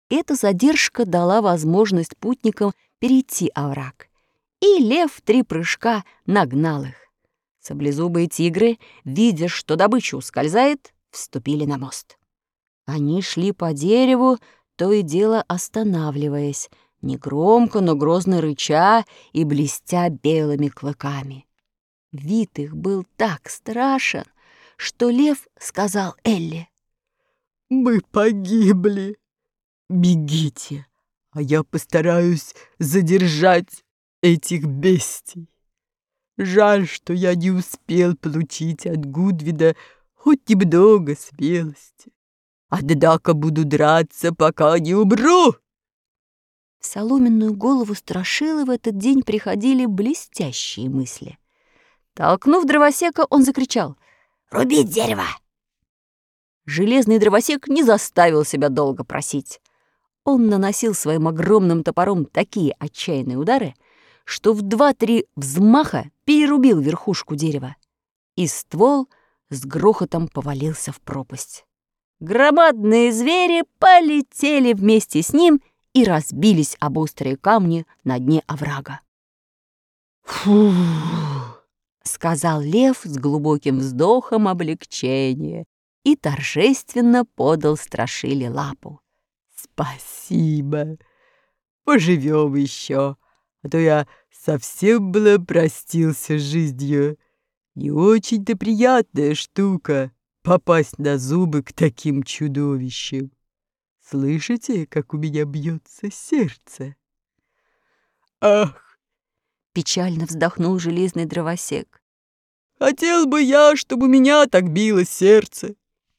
Эта задержка дала возможность путникам перейти овраг, и лев в 3 прыжка нагнал их. Саблезубые тигры, видя, что добыча ускользает, вступили на мост. Они шли по дереву, то и дело останавливаясь, негромко, но грозно рыча и блестя белыми клыками. Вид их был так страшен, что лев сказал Элли: «Мы погибли. Бегите, а я постараюсь задержать этих бестий. Жаль, что я не успел получить от Гудвина хоть немного смелости. Однако буду драться, пока не умру». В соломенную голову Страшилы в этот день приходили блестящие мысли. Толкнув дровосека, он закричал: «Рубить дерево!» Железный дровосек не заставил себя долго просить. Он наносил своим огромным топором такие отчаянные удары, что в 2-3 взмаха перерубил верхушку дерева, и ствол с грохотом повалился в пропасть. Громадные звери полетели вместе с ним и разбились об острые камни на дне оврага. «Фу!» — сказал лев с глубоким вздохом облегчения и торжественно подал Страшиле лапу. «Спасибо. Поживем еще, а то я совсем было простился с жизнью. Не очень-то приятная штука попасть на зубы к таким чудовищам. Слышите, как у меня бьется сердце?» «Ах!» — печально вздохнул железный дровосек. «Хотел бы я, чтобы у меня так билось сердце».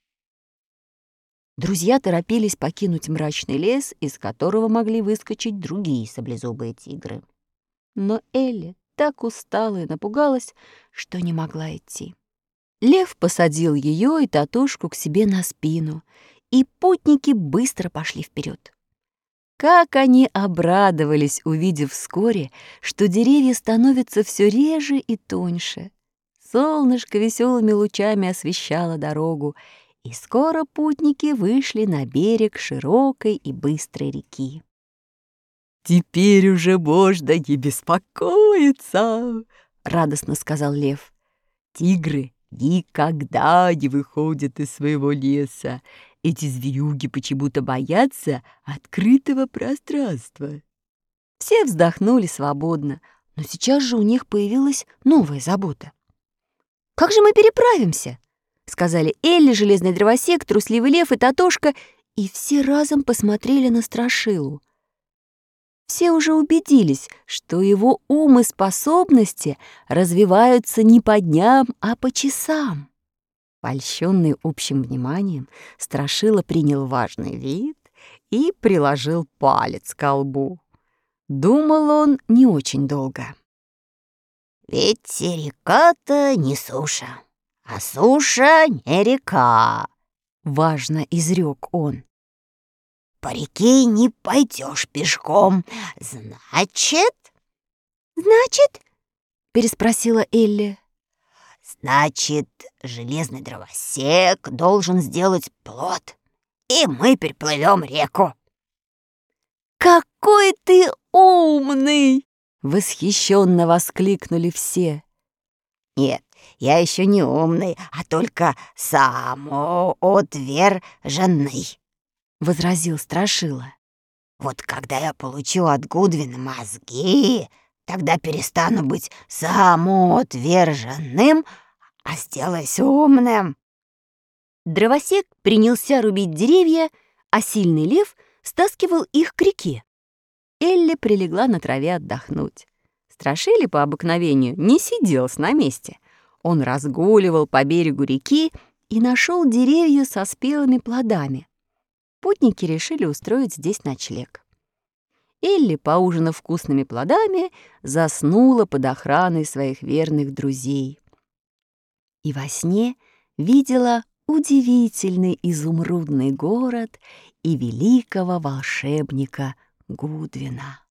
Друзья торопились покинуть мрачный лес, из которого могли выскочить другие саблезубые тигры. Но Элли так устала и напугалась, что не могла идти. Лев посадил ее и Татушку к себе на спину, и путники быстро пошли вперед. Как они обрадовались, увидев вскоре, что деревья становятся все реже и тоньше. Солнышко веселыми лучами освещало дорогу, и скоро путники вышли на берег широкой и быстрой реки. «Теперь уже можно не беспокоиться», — радостно сказал лев. «Тигры никогда не выходят из своего леса. Эти зверюги почему-то боятся открытого пространства». Все вздохнули свободно, но сейчас же у них появилась новая забота. «Как же мы переправимся?» — сказали Элли, железный дровосек, трусливый лев и Татошка, и все разом посмотрели на Страшилу. Все уже убедились, что его ум и способности развиваются не по дням, а по часам. Польщенный общим вниманием, Страшила принял важный вид и приложил палец ко лбу. Думал он не очень долго. «Ведь река-то не суша, а суша не река», — важно изрек он. «По реке не пойдешь пешком, значит...» «Значит?» — переспросила Элли. «Значит, железный дровосек должен сделать плот, и мы переплывем реку». «Какой ты умный!» — восхищенно воскликнули все. «Нет, я еще не умный, а только самоотверженный», — возразил Страшила. «Вот когда я получу от Гудвина мозги, тогда перестану быть самоотверженным, а сделаюсь умным». Дровосек принялся рубить деревья, а сильный лев стаскивал их к реке. Элли прилегла на траве отдохнуть. Страшили по обыкновению не сидел на месте. Он разгуливал по берегу реки и нашел деревья со спелыми плодами. Путники решили устроить здесь ночлег. Элли, поужинав вкусными плодами, заснула под охраной своих верных друзей. И во сне видела удивительный изумрудный город и великого волшебника Гудвина.